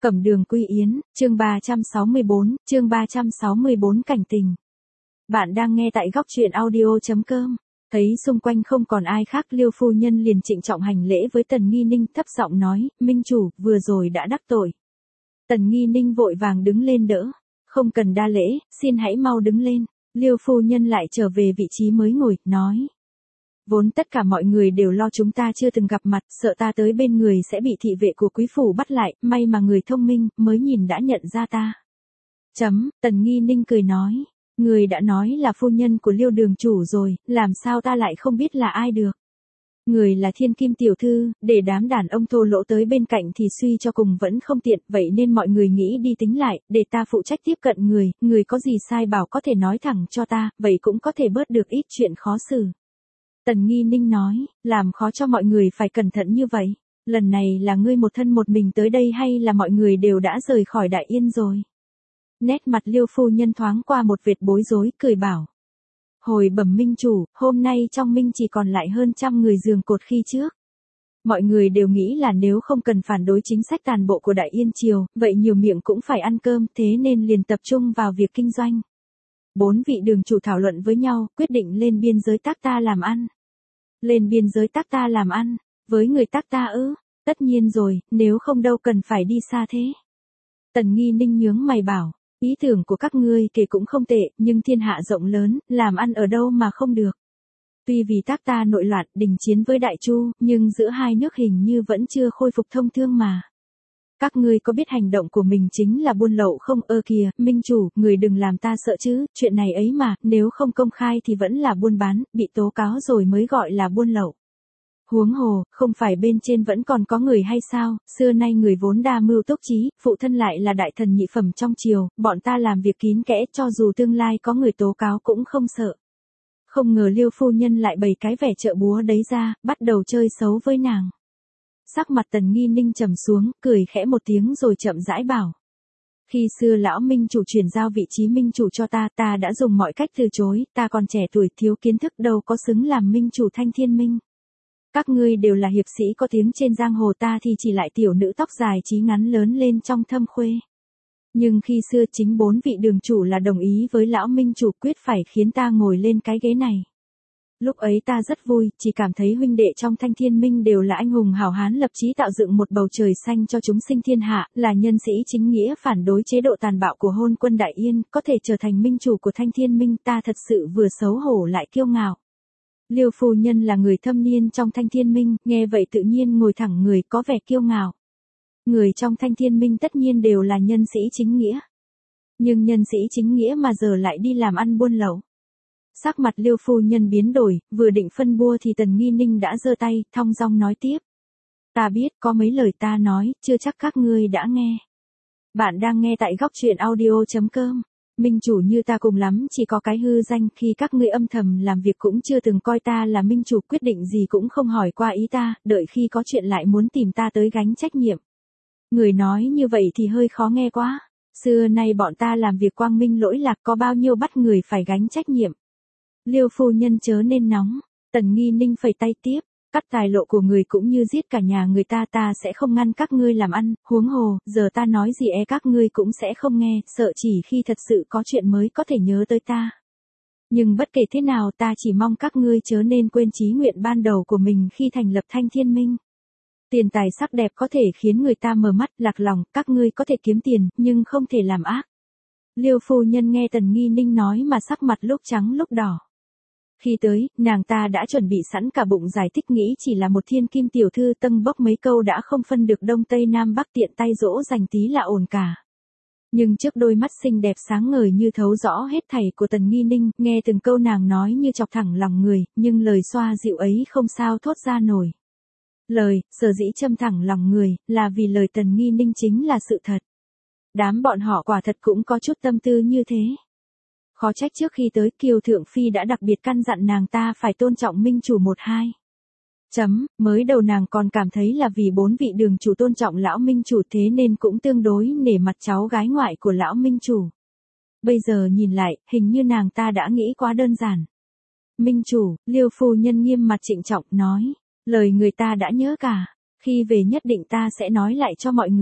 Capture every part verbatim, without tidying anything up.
Cẩm Đường Quy Yến, chương ba trăm sáu mươi bốn, chương ba trăm sáu mươi bốn cảnh tình. Bạn đang nghe tại góc truyện audio chấm com. Thấy xung quanh không còn ai khác, Liêu phu nhân liền trịnh trọng hành lễ với Tần Nghi Ninh, thấp giọng nói, Minh chủ, vừa rồi đã đắc tội. Tần Nghi Ninh vội vàng đứng lên đỡ. Không cần đa lễ, xin hãy mau đứng lên. Liêu phu nhân lại trở về vị trí mới ngồi, nói. Vốn tất cả mọi người đều lo chúng ta chưa từng gặp mặt, sợ ta tới bên người sẽ bị thị vệ của quý phủ bắt lại, may mà người thông minh, mới nhìn đã nhận ra ta. Chấm, Tần Nghi Ninh cười nói, người đã nói là phu nhân của Liêu đường chủ rồi, làm sao ta lại không biết là ai được. Người là thiên kim tiểu thư, để đám đàn ông thô lỗ tới bên cạnh thì suy cho cùng vẫn không tiện, vậy nên mọi người nghĩ đi tính lại, để ta phụ trách tiếp cận người, người có gì sai bảo có thể nói thẳng cho ta, vậy cũng có thể bớt được ít chuyện khó xử. Tần Nghi Ninh nói, làm khó cho mọi người phải cẩn thận như vậy, lần này là ngươi một thân một mình tới đây hay là mọi người đều đã rời khỏi Đại Yên rồi? Nét mặt Liêu phu nhân thoáng qua một vệt bối rối, cười bảo. Hồi bẩm minh chủ, hôm nay trong minh chỉ còn lại hơn trăm người giường cột khi trước. Mọi người đều nghĩ là nếu không cần phản đối chính sách tàn bộ của Đại Yên triều, vậy nhiều miệng cũng phải ăn cơm, thế nên liền tập trung vào việc kinh doanh. Bốn vị đường chủ thảo luận với nhau, quyết định lên biên giới tác ta làm ăn. Lên biên giới tác ta làm ăn, với người tác ta ư, tất nhiên rồi, nếu không đâu cần phải đi xa thế. Tần Nghi Ninh nhướng mày bảo, ý tưởng của các ngươi kể cũng không tệ, nhưng thiên hạ rộng lớn, làm ăn ở đâu mà không được. Tuy vì tác ta nội loạn đình chiến với Đại Chu, nhưng giữa hai nước hình như vẫn chưa khôi phục thông thương mà. Các ngươi có biết hành động của mình chính là buôn lậu không? Ơ kìa, minh chủ, người đừng làm ta sợ chứ, chuyện này ấy mà, nếu không công khai thì vẫn là buôn bán, bị tố cáo rồi mới gọi là buôn lậu. Huống hồ, không phải bên trên vẫn còn có người hay sao, xưa nay người vốn đa mưu túc trí, phụ thân lại là đại thần nhị phẩm trong triều, bọn ta làm việc kín kẽ cho dù tương lai có người tố cáo cũng không sợ. Không ngờ Liêu phu nhân lại bày cái vẻ trợ búa đấy ra, bắt đầu chơi xấu với nàng. Sắc mặt Tần Nghi Ninh trầm xuống, cười khẽ một tiếng rồi chậm rãi bảo. Khi xưa lão minh chủ chuyển giao vị trí minh chủ cho ta, ta đã dùng mọi cách từ chối, ta còn trẻ tuổi thiếu kiến thức đâu có xứng làm minh chủ Thanh Thiên Minh. Các ngươi đều là hiệp sĩ có tiếng trên giang hồ, ta thì chỉ lại tiểu nữ tóc dài chí ngắn lớn lên trong thâm khuê. Nhưng khi xưa chính bốn vị đường chủ là đồng ý với lão minh chủ quyết phải khiến ta ngồi lên cái ghế này. Lúc ấy ta rất vui, chỉ cảm thấy huynh đệ trong Thanh Thiên Minh đều là anh hùng hào hán lập chí tạo dựng một bầu trời xanh cho chúng sinh thiên hạ, là nhân sĩ chính nghĩa phản đối chế độ tàn bạo của hôn quân Đại Yên, có thể trở thành minh chủ của Thanh Thiên Minh, ta thật sự vừa xấu hổ lại kiêu ngạo. Liêu phu nhân là người thâm niên trong Thanh Thiên Minh, nghe vậy tự nhiên ngồi thẳng người, có vẻ kiêu ngạo. Người trong Thanh Thiên Minh tất nhiên đều là nhân sĩ chính nghĩa. Nhưng nhân sĩ chính nghĩa mà giờ lại đi làm ăn buôn lậu. Sắc mặt Liêu phu nhân biến đổi, vừa định phân bua thì Tần Nghi Ninh đã giơ tay, thong dong nói tiếp. Ta biết, có mấy lời ta nói, chưa chắc các ngươi đã nghe. Bạn đang nghe tại góc truyện audio chấm com. Minh chủ như ta cùng lắm chỉ có cái hư danh, khi các ngươi âm thầm làm việc cũng chưa từng coi ta là minh chủ, quyết định gì cũng không hỏi qua ý ta, đợi khi có chuyện lại muốn tìm ta tới gánh trách nhiệm. Người nói như vậy thì hơi khó nghe quá. Xưa nay bọn ta làm việc quang minh lỗi lạc, có bao nhiêu bắt người phải gánh trách nhiệm. Liêu phu nhân chớ nên nóng, Tần Nghi Ninh phẩy tay tiếp, cắt tài lộ của người cũng như giết cả nhà người ta, ta sẽ không ngăn các ngươi làm ăn, huống hồ, giờ ta nói gì e các ngươi cũng sẽ không nghe, sợ chỉ khi thật sự có chuyện mới có thể nhớ tới ta. Nhưng bất kể thế nào ta chỉ mong các ngươi chớ nên quên chí nguyện ban đầu của mình khi thành lập Thanh Thiên Minh. Tiền tài sắc đẹp có thể khiến người ta mở mắt lạc lòng, các ngươi có thể kiếm tiền, nhưng không thể làm ác. Liêu phu nhân nghe Tần Nghi Ninh nói mà sắc mặt lúc trắng lúc đỏ. Khi tới, nàng ta đã chuẩn bị sẵn cả bụng giải thích, nghĩ chỉ là một thiên kim tiểu thư tâng bốc mấy câu đã không phân được đông tây nam bắc, tiện tay dỗ dành tí là ổn cả. Nhưng trước đôi mắt xinh đẹp sáng ngời như thấu rõ hết thảy của Tần Nghi Ninh, nghe từng câu nàng nói như chọc thẳng lòng người, nhưng lời xoa dịu ấy không sao thốt ra nổi. Lời, sở dĩ châm thẳng lòng người, là vì lời Tần Nghi Ninh chính là sự thật. Đám bọn họ quả thật cũng có chút tâm tư như thế. Khó trách trước khi tới Kiều Thượng Phi đã đặc biệt căn dặn nàng ta phải tôn trọng minh chủ một hai. Chấm, mới đầu nàng còn cảm thấy là vì bốn vị đường chủ tôn trọng lão minh chủ thế nên cũng tương đối nể mặt cháu gái ngoại của lão minh chủ. Bây giờ nhìn lại, hình như nàng ta đã nghĩ quá đơn giản. Minh chủ, Liêu phu nhân nghiêm mặt trịnh trọng nói, lời người ta đã nhớ cả, khi về nhất định ta sẽ nói lại cho mọi người.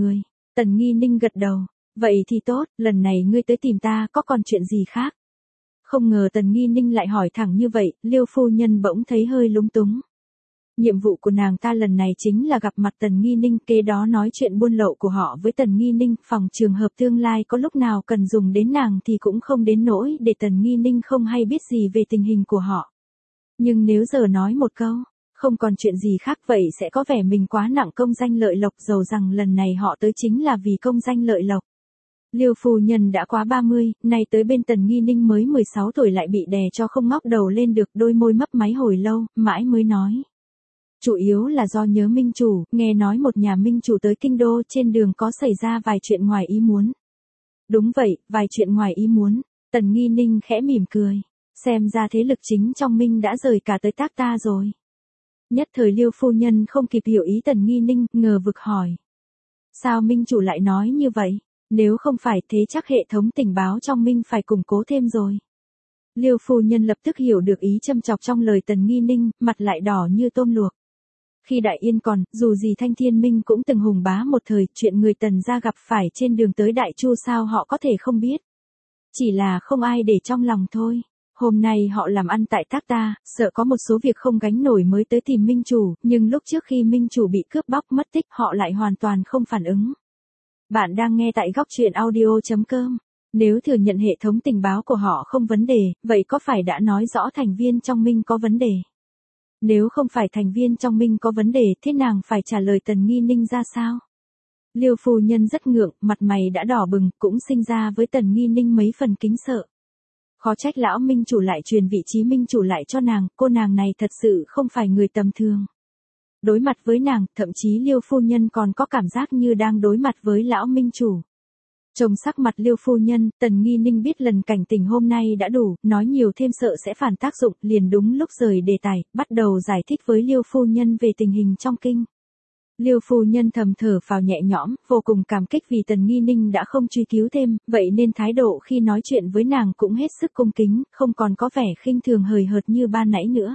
Tần Nghi Ninh gật đầu. Vậy thì tốt, lần này ngươi tới tìm ta có còn chuyện gì khác? Không ngờ Tần Nghi Ninh lại hỏi thẳng như vậy, Liêu phu nhân bỗng thấy hơi lúng túng. Nhiệm vụ của nàng ta lần này chính là gặp mặt Tần Nghi Ninh, kế đó nói chuyện buôn lậu của họ với Tần Nghi Ninh, phòng trường hợp tương lai có lúc nào cần dùng đến nàng thì cũng không đến nỗi để Tần Nghi Ninh không hay biết gì về tình hình của họ. Nhưng nếu giờ nói một câu, không còn chuyện gì khác vậy sẽ có vẻ mình quá nặng công danh lợi lộc, dầu rằng lần này họ tới chính là vì công danh lợi lộc. Liêu phu nhân đã quá ba mươi, nay tới bên Tần Nghi Ninh mới mười sáu tuổi lại bị đè cho không ngóc đầu lên được, đôi môi mấp máy hồi lâu, mãi mới nói. Chủ yếu là do nhớ minh chủ, nghe nói một nhà minh chủ tới kinh đô trên đường có xảy ra vài chuyện ngoài ý muốn. Đúng vậy, vài chuyện ngoài ý muốn. Tần Nghi Ninh khẽ mỉm cười. Xem ra thế lực chính trong minh đã rời cả tới tác ta rồi. Nhất thời Liêu phu nhân không kịp hiểu ý Tần Nghi Ninh, ngờ vực hỏi. Sao minh chủ lại nói như vậy? Nếu không phải thế chắc hệ thống tình báo trong minh phải củng cố thêm rồi. Liêu phu nhân lập tức hiểu được ý châm chọc trong lời Tần Nghi Ninh, mặt lại đỏ như tôm luộc. Khi Đại Yên còn, dù gì Thanh Thiên Minh cũng từng hùng bá một thời, chuyện người Tần gia gặp phải trên đường tới Đại Chu sao họ có thể không biết. Chỉ là không ai để trong lòng thôi. Hôm nay họ làm ăn tại tác ta, sợ có một số việc không gánh nổi mới tới tìm minh chủ, nhưng lúc trước khi minh chủ bị cướp bóc mất tích họ lại hoàn toàn không phản ứng. Bạn đang nghe tại góc truyện audio chấm com. Nếu thừa nhận hệ thống tình báo của họ không vấn đề, vậy có phải đã nói rõ thành viên trong minh có vấn đề? Nếu không phải thành viên trong minh có vấn đề, thế nàng phải trả lời Tần Nghi Ninh ra sao? Liêu phu nhân rất ngượng, mặt mày đã đỏ bừng, cũng sinh ra với Tần Nghi Ninh mấy phần kính sợ. Khó trách lão minh chủ lại truyền vị trí minh chủ lại cho nàng, cô nàng này thật sự không phải người tầm thường. Đối mặt với nàng, thậm chí Liêu phu nhân còn có cảm giác như đang đối mặt với lão minh chủ. Trông sắc mặt Liêu phu nhân, Tần Nghi Ninh biết lần cảnh tình hôm nay đã đủ, nói nhiều thêm sợ sẽ phản tác dụng, liền đúng lúc rời đề tài, bắt đầu giải thích với Liêu phu nhân về tình hình trong kinh. Liêu phu nhân thầm thở phào nhẹ nhõm, vô cùng cảm kích vì Tần Nghi Ninh đã không truy cứu thêm, vậy nên thái độ khi nói chuyện với nàng cũng hết sức cung kính, không còn có vẻ khinh thường hời hợt như ban nãy nữa.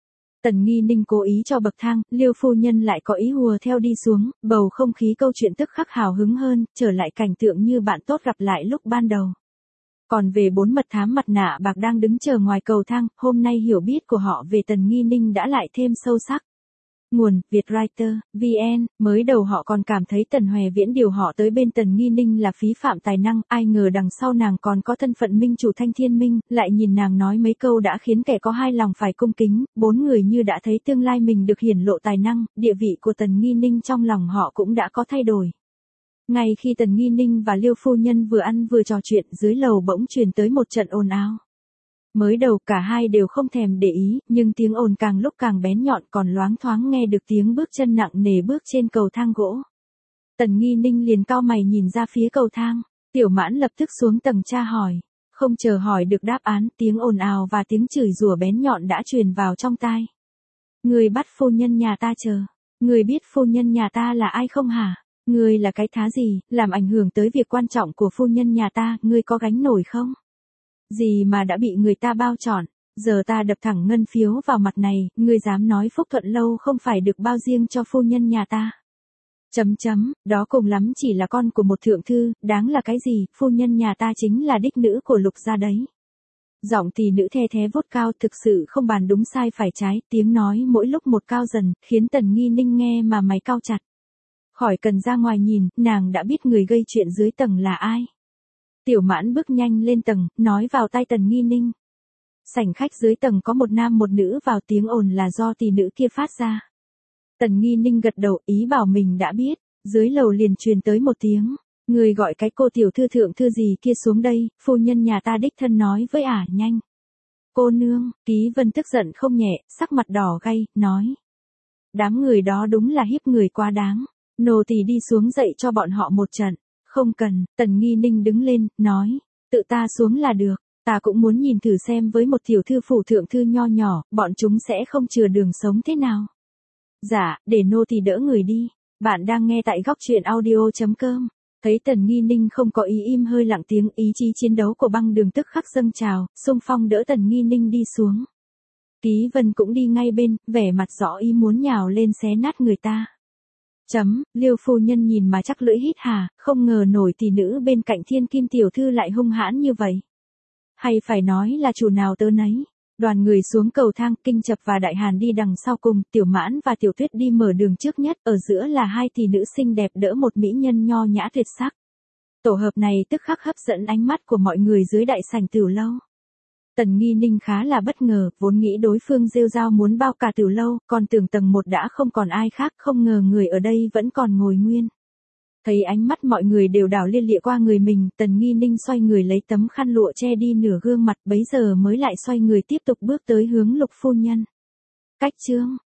Tần Nghi Ninh cố ý cho bậc thang, Liêu phu nhân lại có ý hùa theo đi xuống, bầu không khí câu chuyện tức khắc hào hứng hơn, trở lại cảnh tượng như bạn tốt gặp lại lúc ban đầu. Còn về bốn mật thám mặt nạ bạc đang đứng chờ ngoài cầu thang, hôm nay hiểu biết của họ về Tần Nghi Ninh đã lại thêm sâu sắc. Nguồn, Vietwriter, vê en, mới đầu họ còn cảm thấy Tần Hòe Viễn điều họ tới bên Tần Nghi Ninh là phí phạm tài năng, ai ngờ đằng sau nàng còn có thân phận minh chủ Thanh Thiên Minh, lại nhìn nàng nói mấy câu đã khiến kẻ có hai lòng phải cung kính, bốn người như đã thấy tương lai mình được hiển lộ tài năng, địa vị của Tần Nghi Ninh trong lòng họ cũng đã có thay đổi. Ngay khi Tần Nghi Ninh và Liêu phu nhân vừa ăn vừa trò chuyện, dưới lầu bỗng truyền tới một trận ồn ào. Mới đầu cả hai đều không thèm để ý, nhưng tiếng ồn càng lúc càng bén nhọn, còn loáng thoáng nghe được tiếng bước chân nặng nề bước trên cầu thang gỗ. Tần Nghi Ninh liền cau mày nhìn ra phía cầu thang, Tiểu Mãn lập tức xuống tầng tra hỏi. Không chờ hỏi được đáp án, tiếng ồn ào và tiếng chửi rủa bén nhọn đã truyền vào trong tai. Người bắt phu nhân nhà ta chờ. Người biết phu nhân nhà ta là ai không hả? Người là cái thá gì, làm ảnh hưởng tới việc quan trọng của phu nhân nhà ta, ngươi có gánh nổi không? Gì mà đã bị người ta bao trọn, giờ ta đập thẳng ngân phiếu vào mặt này, ngươi dám nói Phúc Thuận Lâu không phải được bao riêng cho phu nhân nhà ta. Chấm chấm, đó cùng lắm chỉ là con của một thượng thư, đáng là cái gì, phu nhân nhà ta chính là đích nữ của Lục gia đấy. Giọng tỷ nữ the thé vốt cao, thực sự không bàn đúng sai phải trái, tiếng nói mỗi lúc một cao dần, khiến Tần Nghi Ninh nghe mà mày cau chặt. Khỏi cần ra ngoài nhìn, nàng đã biết người gây chuyện dưới tầng là ai. Tiểu Mãn bước nhanh lên tầng, nói vào tai Tần Nghi Ninh. Sảnh khách dưới tầng có một nam một nữ vào, tiếng ồn là do tỷ nữ kia phát ra. Tần Nghi Ninh gật đầu, ý bảo mình đã biết, dưới lầu liền truyền tới một tiếng. Người gọi cái cô tiểu thư thượng thư gì kia xuống đây, phu nhân nhà ta đích thân nói với ả nhanh. Cô nương, Ký Vân tức giận không nhẹ, sắc mặt đỏ gay, nói. Đám người đó đúng là hiếp người quá đáng, nô tỳ đi xuống dậy cho bọn họ một trận. Không cần, Tần Nghi Ninh đứng lên, nói, tự ta xuống là được, ta cũng muốn nhìn thử xem với một tiểu thư phủ thượng thư nho nhỏ, bọn chúng sẽ không chừa đường sống thế nào. Dạ, để nô tỳ đỡ người đi, bạn đang nghe tại góc truyện audio chấm com. Thấy Tần Nghi Ninh không có ý im hơi lặng tiếng, ý chí chiến đấu của băng đường tức khắc dâng trào, xung phong đỡ Tần Nghi Ninh đi xuống. Ký Vân cũng đi ngay bên, vẻ mặt rõ ý muốn nhào lên xé nát người ta. Chấm, Liêu phu nhân nhìn mà chắc lưỡi hít hà, không ngờ nổi tỷ nữ bên cạnh thiên kim tiểu thư lại hung hãn như vậy. Hay phải nói là chủ nào tớ nấy. Đoàn người xuống cầu thang, Kinh Chập và Đại Hàn đi đằng sau cùng, Tiểu Mãn và Tiểu Tuyết đi mở đường trước nhất, ở giữa là hai tỷ nữ xinh đẹp đỡ một mỹ nhân nho nhã tuyệt sắc. Tổ hợp này tức khắc hấp dẫn ánh mắt của mọi người dưới đại sảnh tiểu lâu. Tần Nghi Ninh khá là bất ngờ, vốn nghĩ đối phương rêu rao muốn bao cả tiểu lâu, còn tưởng tầng một đã không còn ai khác, không ngờ người ở đây vẫn còn ngồi nguyên. Thấy ánh mắt mọi người đều đảo lia lịa qua người mình, Tần Nghi Ninh xoay người lấy tấm khăn lụa che đi nửa gương mặt, bấy giờ mới lại xoay người tiếp tục bước tới hướng Lục phu nhân. Cách chương